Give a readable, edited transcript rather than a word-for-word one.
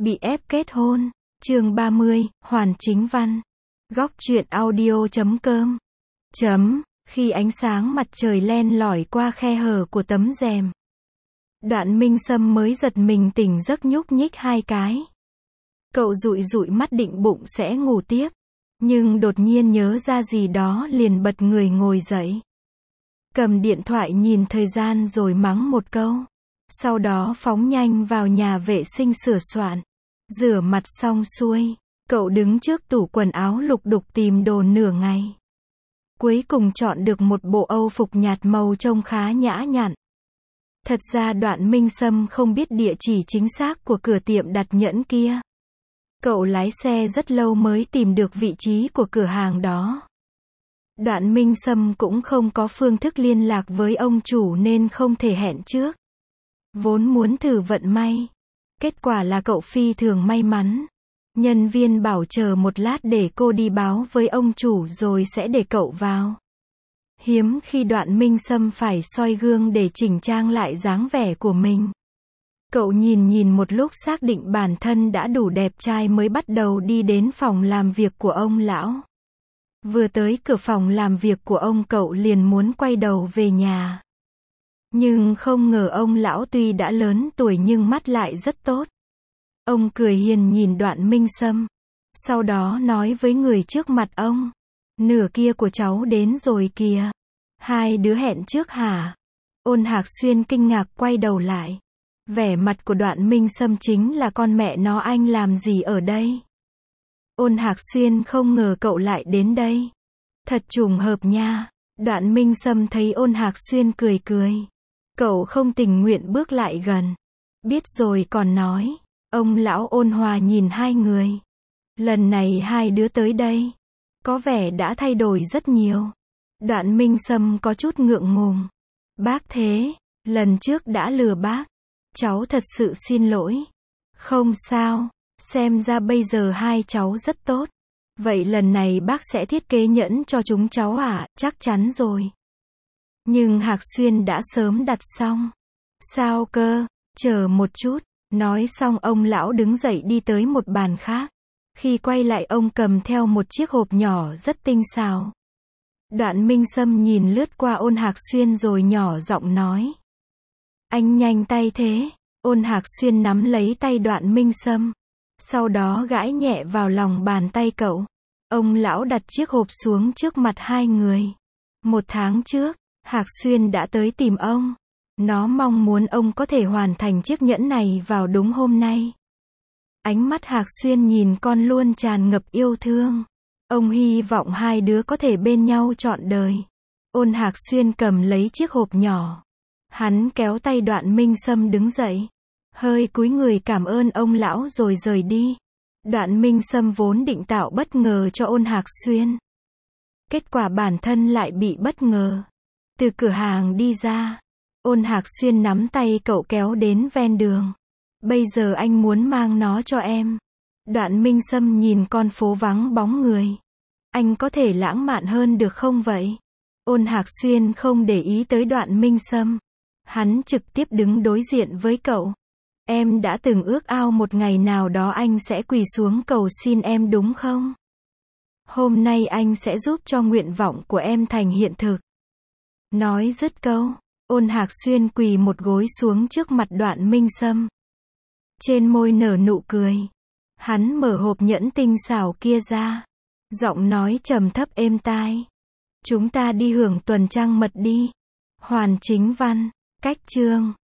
Bị ép kết hôn. Chương 30, Hoàn Chính Văn. Góc truyện audio.com. Khi ánh sáng mặt trời len lỏi qua khe hở của tấm rèm, Đoạn Minh Sâm mới giật mình tỉnh giấc nhúc nhích hai cái. Cậu dụi dụi mắt định bụng sẽ ngủ tiếp, nhưng đột nhiên nhớ ra gì đó liền bật người ngồi dậy. Cầm điện thoại nhìn thời gian rồi mắng một câu. Sau đó phóng nhanh vào nhà vệ sinh sửa soạn. Rửa mặt xong xuôi, cậu đứng trước tủ quần áo lục đục tìm đồ nửa ngày. Cuối cùng chọn được một bộ Âu phục nhạt màu trông khá nhã nhặn. Thật ra Đoạn Minh Sâm không biết địa chỉ chính xác của cửa tiệm đặt nhẫn kia. Cậu lái xe rất lâu mới tìm được vị trí của cửa hàng đó. Đoạn Minh Sâm cũng không có phương thức liên lạc với ông chủ nên không thể hẹn trước. Vốn muốn thử vận may. Kết quả là cậu phi thường may mắn. Nhân viên bảo chờ một lát để cô đi báo với ông chủ rồi sẽ để cậu vào. Hiếm khi Đoạn Minh Sâm phải soi gương để chỉnh trang lại dáng vẻ của mình. Cậu nhìn một lúc xác định bản thân đã đủ đẹp trai mới bắt đầu đi đến phòng làm việc của ông lão. Vừa tới cửa phòng làm việc của ông cậu liền muốn quay đầu về nhà. Nhưng không ngờ ông lão tuy đã lớn tuổi nhưng mắt lại rất tốt. Ông cười hiền nhìn Đoạn Minh Sâm. Sau đó nói với người trước mặt ông. Nửa kia của cháu đến rồi kìa. Hai đứa hẹn trước hả? Ôn Hạc Xuyên kinh ngạc quay đầu lại. Vẻ mặt của Đoạn Minh Sâm chính là con mẹ nó anh làm gì ở đây? Ôn Hạc Xuyên không ngờ cậu lại đến đây. Thật trùng hợp nha. Đoạn Minh Sâm thấy Ôn Hạc Xuyên cười cười. Cậu không tình nguyện bước lại gần. Biết rồi còn nói. Ông lão ôn hòa nhìn hai người. Lần này hai đứa tới đây. Có vẻ đã thay đổi rất nhiều. Đoạn Minh Sâm có chút ngượng ngùng. Bác thế, lần trước đã lừa bác. Cháu thật sự xin lỗi. Không sao, xem ra bây giờ hai cháu rất tốt. Vậy lần này bác sẽ thiết kế nhẫn cho chúng cháu à? Chắc chắn rồi. Nhưng Hạc Xuyên đã sớm đặt xong. Sao cơ? Chờ một chút. Nói xong ông lão đứng dậy đi tới một bàn khác. Khi quay lại ông cầm theo một chiếc hộp nhỏ rất tinh xảo. Đoạn Minh Sâm nhìn lướt qua Ôn Hạc Xuyên rồi nhỏ giọng nói. Anh nhanh tay thế. Ôn Hạc Xuyên nắm lấy tay Đoạn Minh Sâm. Sau đó gãi nhẹ vào lòng bàn tay cậu. Ông lão đặt chiếc hộp xuống trước mặt hai người. 1 tháng trước, Hạc Xuyên đã tới tìm ông. Nó mong muốn ông có thể hoàn thành chiếc nhẫn này vào đúng hôm nay. Ánh mắt Hạc Xuyên nhìn con luôn tràn ngập yêu thương. Ông hy vọng hai đứa có thể bên nhau trọn đời. Ôn Hạc Xuyên cầm lấy chiếc hộp nhỏ. Hắn kéo tay Đoạn Minh Sâm đứng dậy. Hơi cúi người cảm ơn ông lão rồi rời đi. Đoạn Minh Sâm vốn định tạo bất ngờ cho Ôn Hạc Xuyên. Kết quả bản thân lại bị bất ngờ. Từ cửa hàng đi ra, Ôn Hạc Xuyên nắm tay cậu kéo đến ven đường. Bây giờ anh muốn mang nó cho em. Đoạn Minh Sâm nhìn con phố vắng bóng người. Anh có thể lãng mạn hơn được không vậy? Ôn Hạc Xuyên không để ý tới Đoạn Minh Sâm. Hắn trực tiếp đứng đối diện với cậu. Em đã từng ước ao một ngày nào đó anh sẽ quỳ xuống cầu xin em đúng không? Hôm nay anh sẽ giúp cho nguyện vọng của em thành hiện thực. Nói dứt câu, Ôn Hạc Xuyên quỳ một gối xuống trước mặt Đoạn Minh Sâm. Trên môi nở nụ cười. Hắn mở hộp nhẫn tinh xảo kia ra. Giọng nói trầm thấp êm tai. Chúng ta đi hưởng tuần trăng mật đi. Hoàn Chính Văn. Cách chương